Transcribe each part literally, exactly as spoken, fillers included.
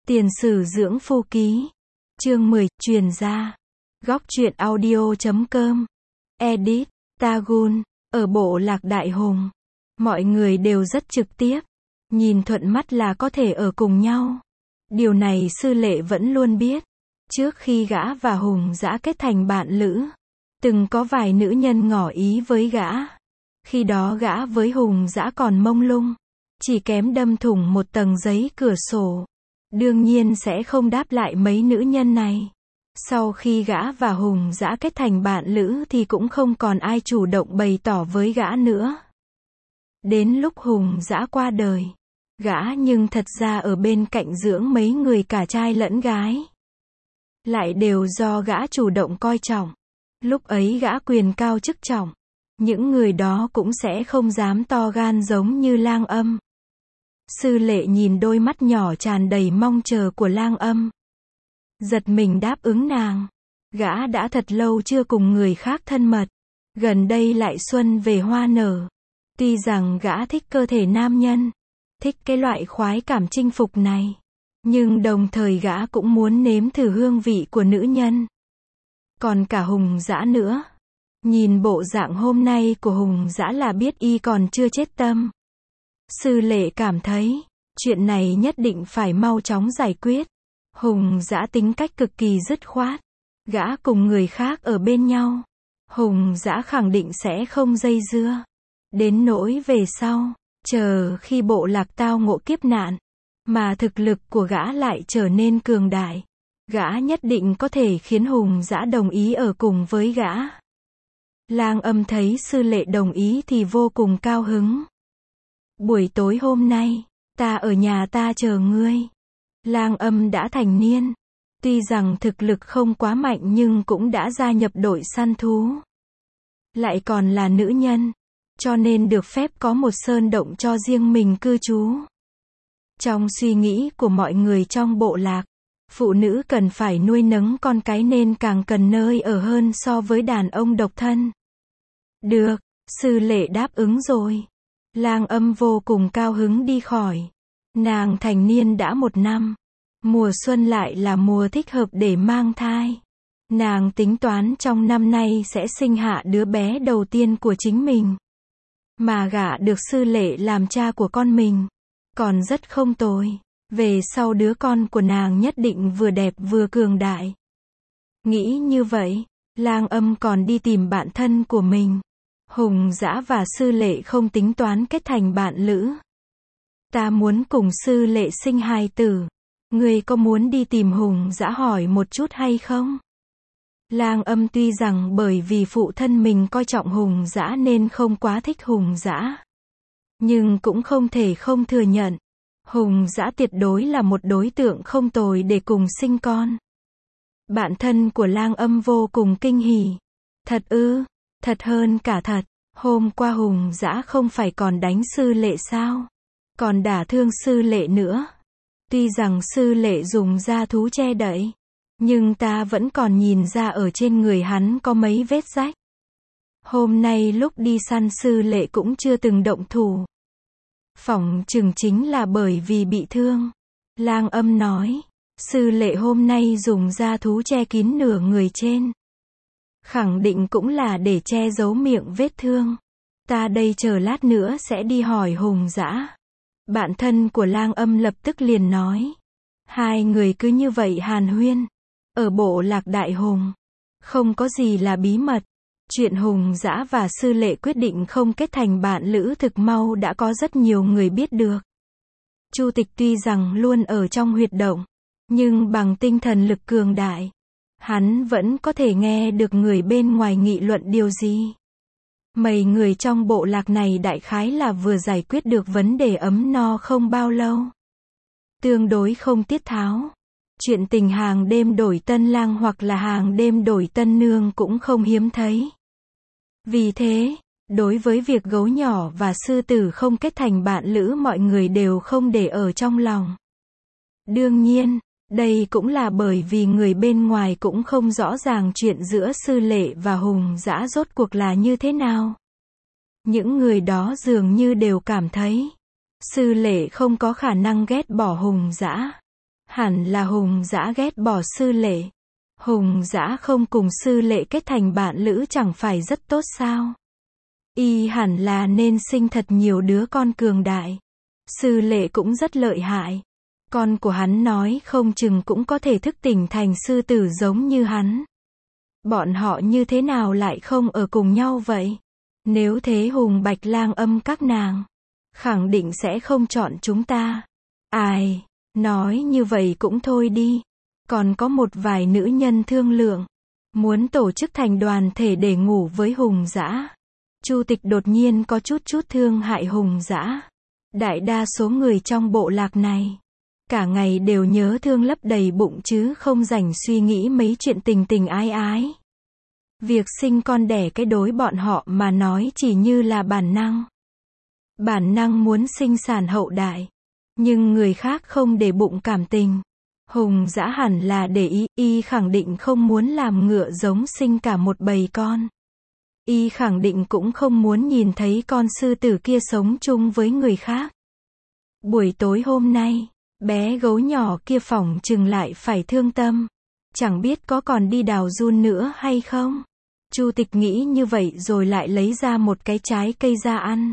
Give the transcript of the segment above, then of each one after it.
Tiền sử dưỡng phu ký. Chương mười, truyền ra. Góc truyện audio chấm com. Edit, Tagun. Ở bộ lạc Đại Hùng, mọi người đều rất trực tiếp. Nhìn thuận mắt là có thể ở cùng nhau. Điều này Sư Lệ vẫn luôn biết. Trước khi gã và Hùng Dã kết thành bạn lữ, từng có vài nữ nhân ngỏ ý với gã. Khi đó gã với Hùng Dã còn mông lung, chỉ kém đâm thủng một tầng giấy cửa sổ. Đương nhiên sẽ không đáp lại mấy nữ nhân này. Sau khi gã và Hùng Dã kết thành bạn lữ thì cũng không còn ai chủ động bày tỏ với gã nữa. Đến lúc Hùng Dã qua đời, gã nhưng thật ra ở bên cạnh dưỡng mấy người cả trai lẫn gái. Lại đều do gã chủ động coi trọng. Lúc ấy gã quyền cao chức trọng. Những người đó cũng sẽ không dám to gan giống như Lang Âm. Sư Lệ nhìn đôi mắt nhỏ tràn đầy mong chờ của Lang Âm. Giật mình đáp ứng nàng. Gã đã thật lâu chưa cùng người khác thân mật. Gần đây lại xuân về hoa nở. Tuy rằng gã thích cơ thể nam nhân, thích cái loại khoái cảm chinh phục này, nhưng đồng thời gã cũng muốn nếm thử hương vị của nữ nhân. Còn cả Hùng Dã nữa. Nhìn bộ dạng hôm nay của Hùng Dã là biết y còn chưa chết tâm. Sư Lệ cảm thấy, chuyện này nhất định phải mau chóng giải quyết. Hùng Dã tính cách cực kỳ dứt khoát. Gã cùng người khác ở bên nhau, Hùng Dã khẳng định sẽ không dây dưa. Đến nỗi về sau, chờ khi bộ lạc tao ngộ kiếp nạn, mà thực lực của gã lại trở nên cường đại, gã nhất định có thể khiến Hùng Dã đồng ý ở cùng với gã. Lang Âm thấy Sư Lệ đồng ý thì vô cùng cao hứng. Buổi tối hôm nay, ta ở nhà ta chờ ngươi. Lang Âm đã thành niên. Tuy rằng thực lực không quá mạnh nhưng cũng đã gia nhập đội săn thú. Lại còn là nữ nhân, cho nên được phép có một sơn động cho riêng mình cư trú. Trong suy nghĩ của mọi người trong bộ lạc, phụ nữ cần phải nuôi nấng con cái nên càng cần nơi ở hơn so với đàn ông độc thân. Được, Sư Lệ đáp ứng rồi. Lang Âm vô cùng cao hứng đi khỏi. Nàng thành niên đã một năm. Mùa xuân lại là mùa thích hợp để mang thai. Nàng tính toán trong năm nay sẽ sinh hạ đứa bé đầu tiên của chính mình. Mà gả được Sư Lệ làm cha của con mình, còn rất không tồi. Về sau đứa con của nàng nhất định vừa đẹp vừa cường đại. Nghĩ như vậy, Lang Âm còn đi tìm bạn thân của mình. Hùng Dã và Sư Lệ không tính toán kết thành bạn lữ. Ta muốn cùng Sư Lệ sinh hài tử. Ngươi có muốn đi tìm Hùng Dã hỏi một chút hay không? Lang Âm tuy rằng bởi vì phụ thân mình coi trọng Hùng Dã nên không quá thích Hùng Dã, nhưng cũng không thể không thừa nhận, Hùng Dã tuyệt đối là một đối tượng không tồi để cùng sinh con. Bạn thân của Lang Âm vô cùng kinh hỉ. Thật ư? Thật hơn cả thật. Hôm qua Hùng Dã không phải còn đánh Sư Lệ sao? Còn đả thương Sư Lệ nữa. Tuy rằng Sư Lệ dùng da thú che đậy, nhưng ta vẫn còn nhìn ra ở trên người hắn có mấy vết rách. Hôm nay lúc đi săn Sư Lệ cũng chưa từng động thủ. Phỏng chừng chính là bởi vì bị thương. Lang Âm nói, Sư Lệ hôm nay dùng da thú che kín nửa người trên. Khẳng định cũng là để che giấu miệng vết thương. Ta đây chờ lát nữa sẽ đi hỏi Hùng Dã. Bạn thân của Lang Âm lập tức liền nói. Hai người cứ như vậy hàn huyên. Ở bộ lạc Đại Hùng, không có gì là bí mật. Chuyện Hùng Dã và Sư Lệ quyết định không kết thành bạn lữ thực mau đã có rất nhiều người biết được. Chu Tịch tuy rằng luôn ở trong huyệt động, nhưng bằng tinh thần lực cường đại, hắn vẫn có thể nghe được người bên ngoài nghị luận điều gì. Mấy người trong bộ lạc này đại khái là vừa giải quyết được vấn đề ấm no không bao lâu. Tương đối không tiết tháo. Chuyện tình hàng đêm đổi tân lang hoặc là hàng đêm đổi tân nương cũng không hiếm thấy. Vì thế, đối với việc gấu nhỏ và sư tử không kết thành bạn lữ mọi người đều không để ở trong lòng. Đương nhiên, đây cũng là bởi vì người bên ngoài cũng không rõ ràng chuyện giữa Sư Lệ và Hùng Dã rốt cuộc là như thế nào. Những người đó dường như đều cảm thấy Sư Lệ không có khả năng ghét bỏ Hùng Dã. Hẳn là Hùng Dã ghét bỏ Sư Lệ. Hùng Dã không cùng Sư Lệ kết thành bạn lữ chẳng phải rất tốt sao? Y hẳn là nên sinh thật nhiều đứa con cường đại. Sư Lệ cũng rất lợi hại. Con của hắn nói không chừng cũng có thể thức tỉnh thành sư tử giống như hắn. Bọn họ như thế nào lại không ở cùng nhau vậy? Nếu thế Hùng Bạch Lang âm các nàng khẳng định sẽ không chọn chúng ta. Ai, nói như vậy cũng thôi đi. Còn có một vài nữ nhân thương lượng, muốn tổ chức thành đoàn thể để ngủ với Hùng Dã. Chu Tịch đột nhiên có chút chút thương hại Hùng Dã. Đại đa số người trong bộ lạc này, cả ngày đều nhớ thương lấp đầy bụng chứ không rảnh suy nghĩ mấy chuyện tình tình ái ái. Việc sinh con đẻ cái đối bọn họ mà nói chỉ như là bản năng. Bản năng muốn sinh sản hậu đại. Nhưng người khác không để bụng cảm tình. Hùng Dã hẳn là để ý, y khẳng định không muốn làm ngựa giống sinh cả một bầy con. Y khẳng định cũng không muốn nhìn thấy con sư tử kia sống chung với người khác. Buổi tối hôm nay, bé gấu nhỏ kia phỏng chừng lại phải thương tâm. Chẳng biết có còn đi đào giun nữa hay không? Chu Tịch nghĩ như vậy rồi lại lấy ra một cái trái cây ra ăn.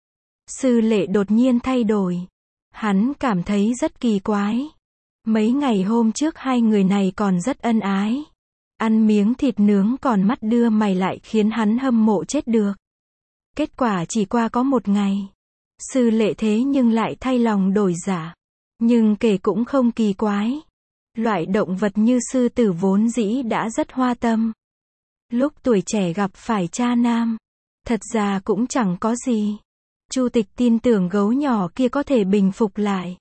Sư Lệ đột nhiên thay đổi. Hắn cảm thấy rất kỳ quái. Mấy ngày hôm trước hai người này còn rất ân ái. Ăn miếng thịt nướng còn mắt đưa mày lại khiến hắn hâm mộ chết được. Kết quả chỉ qua có một ngày. Sư Lệ thế nhưng lại thay lòng đổi dạ. Nhưng kể cũng không kỳ quái. Loại động vật như sư tử vốn dĩ đã rất hoa tâm. Lúc tuổi trẻ gặp phải cha nam, thật ra cũng chẳng có gì. Chu Tịch tin tưởng gấu nhỏ kia có thể bình phục lại.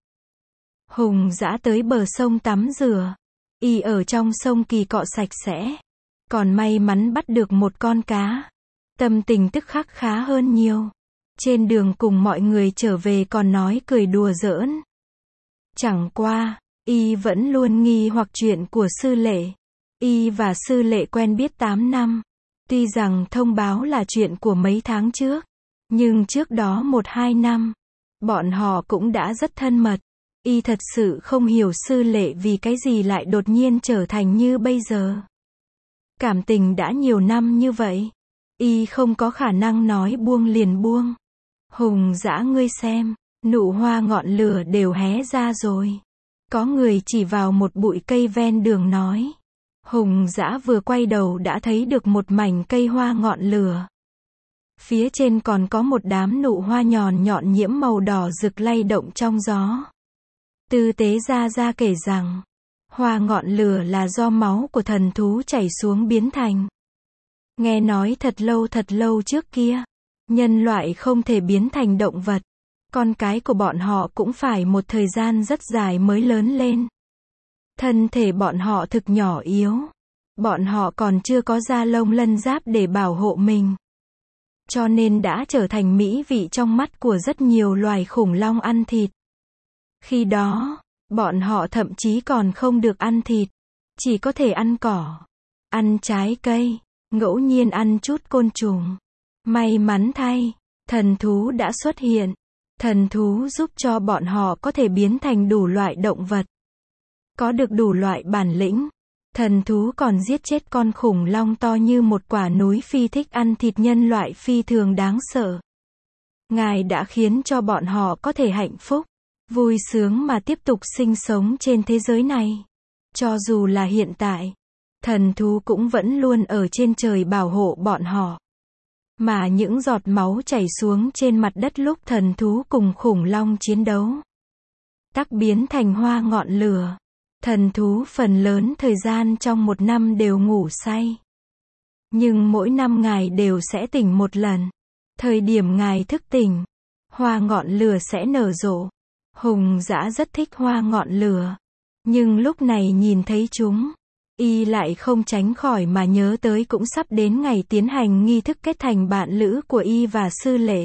Hùng Dã tới bờ sông tắm rửa. Y ở trong sông kỳ cọ sạch sẽ. Còn may mắn bắt được một con cá. Tâm tình tức khắc khá hơn nhiều. Trên đường cùng mọi người trở về còn nói cười đùa giỡn. Chẳng qua, Y vẫn luôn nghi hoặc chuyện của Sư Lệ. Y và Sư Lệ quen biết tám năm. Tuy rằng thông báo là chuyện của mấy tháng trước. Nhưng trước đó một hai năm, bọn họ cũng đã rất thân mật. Y thật sự không hiểu Sư Lệ vì cái gì lại đột nhiên trở thành như bây giờ. Cảm tình đã nhiều năm như vậy. Y không có khả năng nói buông liền buông. Hùng Dã ngươi xem, nụ hoa ngọn lửa đều hé ra rồi. Có người chỉ vào một bụi cây ven đường nói. Hùng Dã vừa quay đầu đã thấy được một mảnh cây hoa ngọn lửa. Phía trên còn có một đám nụ hoa nhọn nhọn nhiễm màu đỏ rực lay động trong gió. Tư Tế Gia Gia kể rằng, hoa ngọn lửa là do máu của thần thú chảy xuống biến thành. Nghe nói thật lâu thật lâu trước kia, nhân loại không thể biến thành động vật. Con cái của bọn họ cũng phải một thời gian rất dài mới lớn lên. Thân thể bọn họ thực nhỏ yếu. Bọn họ còn chưa có da lông lân giáp để bảo hộ mình. Cho nên đã trở thành mỹ vị trong mắt của rất nhiều loài khủng long ăn thịt. Khi đó, bọn họ thậm chí còn không được ăn thịt. Chỉ có thể ăn cỏ, ăn trái cây, ngẫu nhiên ăn chút côn trùng. May mắn thay, thần thú đã xuất hiện. Thần thú giúp cho bọn họ có thể biến thành đủ loại động vật. Có được đủ loại bản lĩnh. Thần thú còn giết chết con khủng long to như một quả núi phi thích ăn thịt nhân loại phi thường đáng sợ. Ngài đã khiến cho bọn họ có thể hạnh phúc, vui sướng mà tiếp tục sinh sống trên thế giới này. Cho dù là hiện tại, thần thú cũng vẫn luôn ở trên trời bảo hộ bọn họ. Mà những giọt máu chảy xuống trên mặt đất lúc thần thú cùng khủng long chiến đấu, tắc biến thành hoa ngọn lửa. Thần thú phần lớn thời gian trong một năm đều ngủ say. Nhưng mỗi năm ngài đều sẽ tỉnh một lần. Thời điểm ngài thức tỉnh, hoa ngọn lửa sẽ nở rộ. Hùng Dã rất thích hoa ngọn lửa. Nhưng lúc này nhìn thấy chúng, y lại không tránh khỏi mà nhớ tới cũng sắp đến ngày tiến hành nghi thức kết thành bạn lữ của y và Sư Lệ.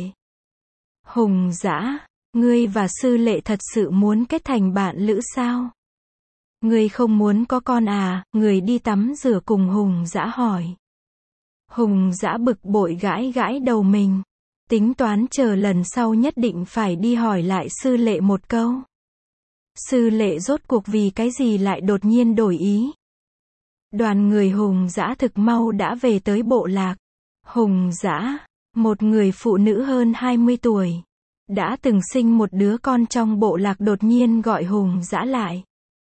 Hùng Dã, ngươi và Sư Lệ thật sự muốn kết thành bạn lữ sao? Ngươi không muốn có con à? Người đi tắm rửa cùng Hùng Dã hỏi. Hùng Dã bực bội gãi gãi đầu mình. Tính toán chờ lần sau nhất định phải đi hỏi lại Sư Lệ một câu. Sư Lệ rốt cuộc vì cái gì lại đột nhiên đổi ý. Đoàn người Hùng Dã thực mau đã về tới bộ lạc. Hùng Dã, một người phụ nữ hơn hai mươi tuổi, đã từng sinh một đứa con trong bộ lạc đột nhiên gọi Hùng Dã lại.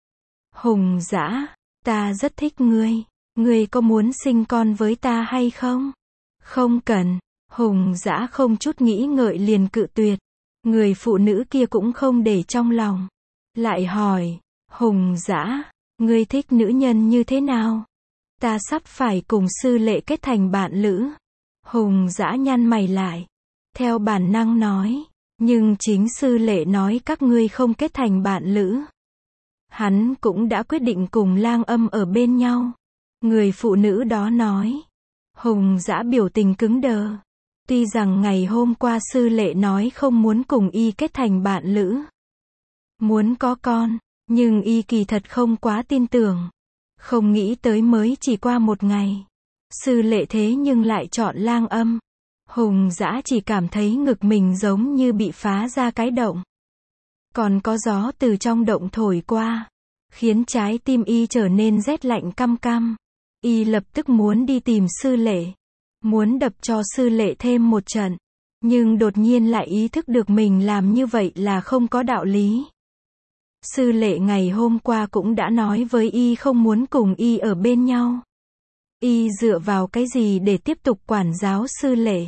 Hùng Dã, ta rất thích ngươi. Ngươi có muốn sinh con với ta hay không? Không cần. Hùng Dã không chút nghĩ ngợi liền cự tuyệt. Người phụ nữ kia cũng không để trong lòng. Lại hỏi, Hùng Dã, ngươi thích nữ nhân như thế nào? Ta sắp phải cùng Sư Lệ kết thành bạn lữ. Hùng Dã nhăn mày lại. Theo bản năng nói, nhưng chính Sư Lệ nói các ngươi không kết thành bạn lữ. Hắn cũng đã quyết định cùng Lang Âm ở bên nhau. Người phụ nữ đó nói. Hùng Dã biểu tình cứng đờ. Tuy rằng ngày hôm qua Sư Lệ nói không muốn cùng y kết thành bạn lữ, muốn có con, nhưng y kỳ thật không quá tin tưởng. Không nghĩ tới mới chỉ qua một ngày, Sư Lệ thế nhưng lại chọn Lang Âm. Hùng Dã chỉ cảm thấy ngực mình giống như bị phá ra cái động. Còn có gió từ trong động thổi qua, khiến trái tim y trở nên rét lạnh căm căm. Y lập tức muốn đi tìm Sư Lệ, muốn đập cho Sư Lệ thêm một trận, nhưng đột nhiên lại ý thức được mình làm như vậy là không có đạo lý. Sư Lệ ngày hôm qua cũng đã nói với y không muốn cùng y ở bên nhau. Y dựa vào cái gì để tiếp tục quản giáo Sư Lệ?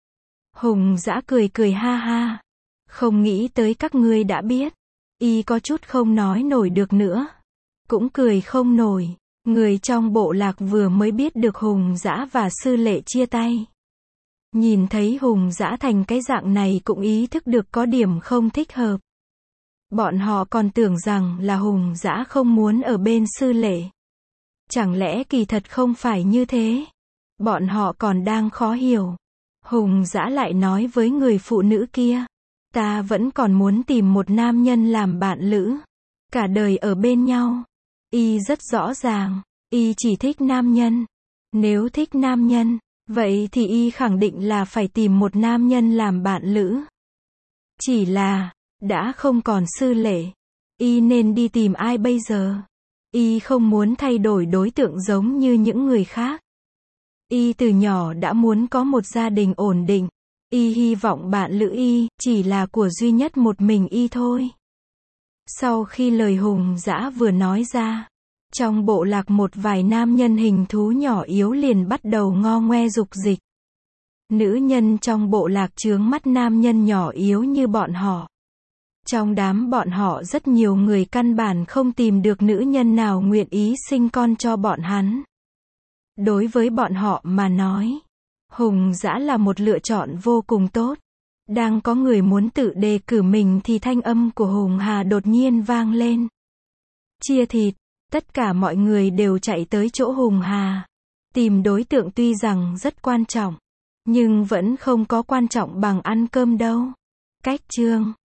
Hùng Dã cười cười ha ha. Không nghĩ tới các ngươi đã biết. Y có chút không nói nổi được nữa. Cũng cười không nổi. Người trong bộ lạc vừa mới biết được Hùng Dã và Sư Lệ chia tay. Nhìn thấy Hùng Dã thành cái dạng này cũng ý thức được có điểm không thích hợp. Bọn họ còn tưởng rằng là Hùng Dã không muốn ở bên Sư Lệ. Chẳng lẽ kỳ thật không phải như thế? Bọn họ còn đang khó hiểu. Hùng Dã lại nói với người phụ nữ kia. Ta vẫn còn muốn tìm một nam nhân làm bạn lữ. Cả đời ở bên nhau. Y rất rõ ràng. Y chỉ thích nam nhân. Nếu thích nam nhân, vậy thì y khẳng định là phải tìm một nam nhân làm bạn lữ. Chỉ là, đã không còn Sư Lệ. Y nên đi tìm ai bây giờ? Y không muốn thay đổi đối tượng giống như những người khác. Y từ nhỏ đã muốn có một gia đình ổn định. Y hy vọng bạn lữ y chỉ là của duy nhất một mình y thôi. Sau khi lời Hùng Dã vừa nói ra, trong bộ lạc một vài nam nhân hình thú nhỏ yếu liền bắt đầu ngo ngoe dục dịch. Nữ nhân trong bộ lạc chướng mắt nam nhân nhỏ yếu như bọn họ. Trong đám bọn họ rất nhiều người căn bản không tìm được nữ nhân nào nguyện ý sinh con cho bọn hắn. Đối với bọn họ mà nói, Hùng Dã là một lựa chọn vô cùng tốt. Đang có người muốn tự đề cử mình thì thanh âm của Hùng Hà đột nhiên vang lên. Chia thịt, tất cả mọi người đều chạy tới chỗ Hùng Hà. Tìm đối tượng tuy rằng rất quan trọng, nhưng vẫn không có quan trọng bằng ăn cơm đâu. Cách chương